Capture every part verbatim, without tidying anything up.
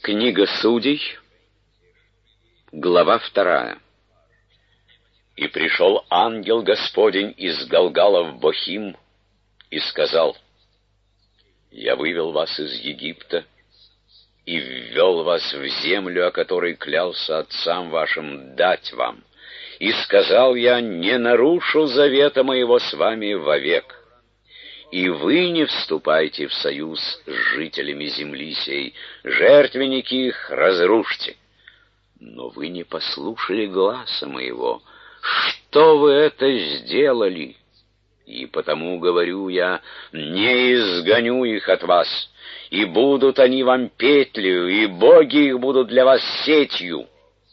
Книга Судей, глава вторая. «И пришел ангел Господень из Галгала в Бохим и сказал: Я вывел вас из Египта и ввел вас в землю, о которой клялся отцам вашим дать вам. И сказал я: не нарушу завета моего с вами вовек. И вы не вступайте в союз с жителями земли сей, жертвенники их разрушьте. Но вы не послушали гласа моего. Что вы это сделали? И потому говорю я: не изгоню их от вас, и будут они вам петлею, и боги их будут для вас сетью».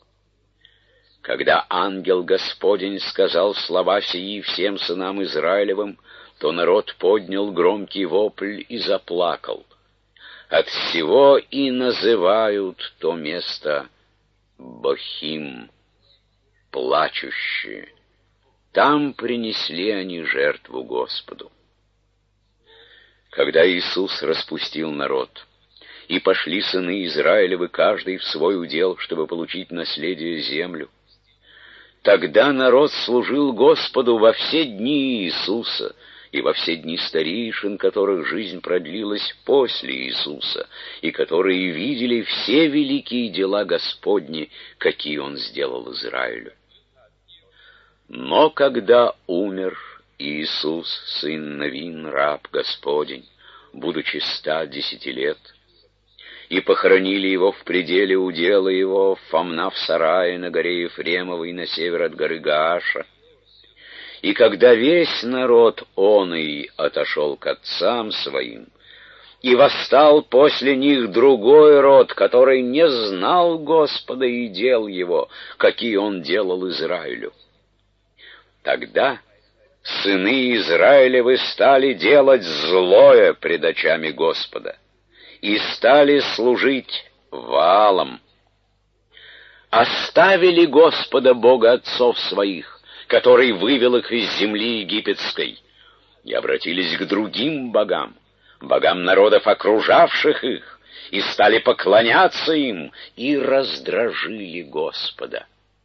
Когда ангел Господень сказал слова сии всем сынам Израилевым, то народ поднял громкий вопль и заплакал. От всего и называют то место Бохим, плачущие. Там принесли они жертву Господу. Когда Иисус распустил народ, и пошли сыны Израилевы каждый в свой удел, чтобы получить наследие землю, тогда народ служил Господу во все дни Иисуса и во все дни старейшин, которых жизнь продлилась после Иисуса, и которые видели все великие дела Господни, какие Он сделал Израилю. Но когда умер Иисус, сын Навин, раб Господень, будучи ста десяти лет, и похоронили его в пределе удела его в Фамнав-сарае на горе Ефремовой на север от горы Гааша, и когда весь народ он и отошел к отцам своим, и восстал после них другой род, который не знал Господа и дел его, какие он делал Израилю, тогда сыны Израилевы стали делать злое пред очами Господа и стали служить Ваалам. Оставили Господа Бога отцов своих, который вывел их из земли египетской, и обратились к другим богам, богам народов, окружавших их, и стали поклоняться им, и раздражили Господа.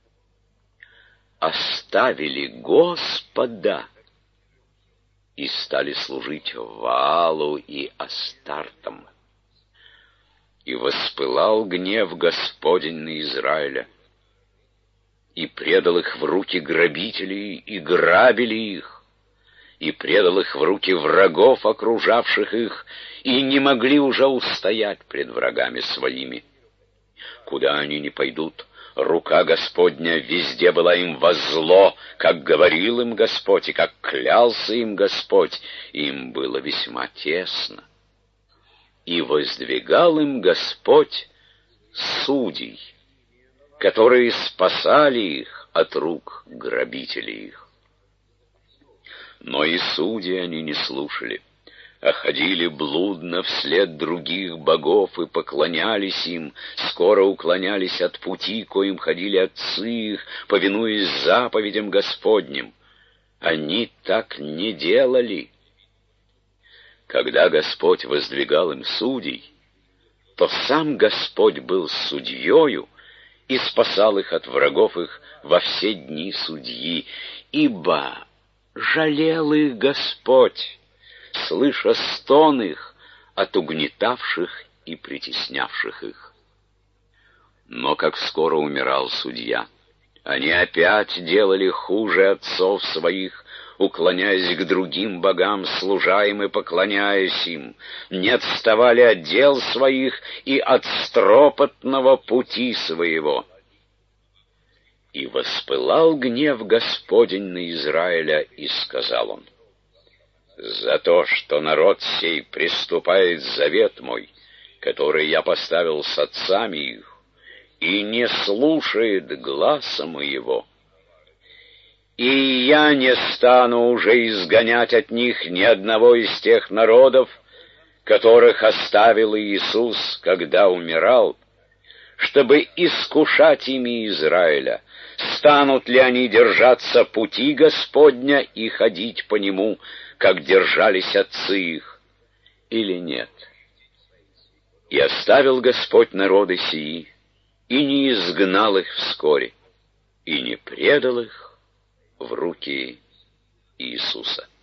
Оставили Господа и стали служить Ваалу и Астартам. И воспылал гнев Господень на Израиля, и предал их в руки грабителей, и грабили их, и предал их в руки врагов, окружавших их, и не могли уже устоять пред врагами своими. Куда они ни пойдут, рука Господня везде была им во зло, как говорил им Господь, и как клялся им Господь, им было весьма тесно. И воздвигал им Господь судей, которые спасали их от рук грабителей их. Но и судьи они не слушали, а ходили блудно вслед других богов и поклонялись им, скоро уклонялись от пути, коим ходили отцы их, повинуясь заповедям Господним. Они так не делали. Когда Господь воздвигал им судей, то сам Господь был судьею и спасал их от врагов их во все дни судьи, ибо жалел их Господь, слыша стон их от угнетавших и притеснявших их. Но как скоро умирал судья, они опять делали хуже отцов своих, уклоняясь к другим богам, служа им и поклоняясь им, не отставали от дел своих и от стропотного пути своего. И воспылал гнев Господень на Израиля, и сказал он: «За то, что народ сей приступает завет мой, который я поставил с отцами их, и не слушает гласа моего, и я не стану уже изгонять от них ни одного из тех народов, которых оставил Иисус, когда умирал, чтобы искушать ими Израиля, станут ли они держаться пути Господня и ходить по нему, как держались отцы их, или нет. И оставил Господь народы сии, и не изгнал их вскоре, и не предал их в руки Иисуса.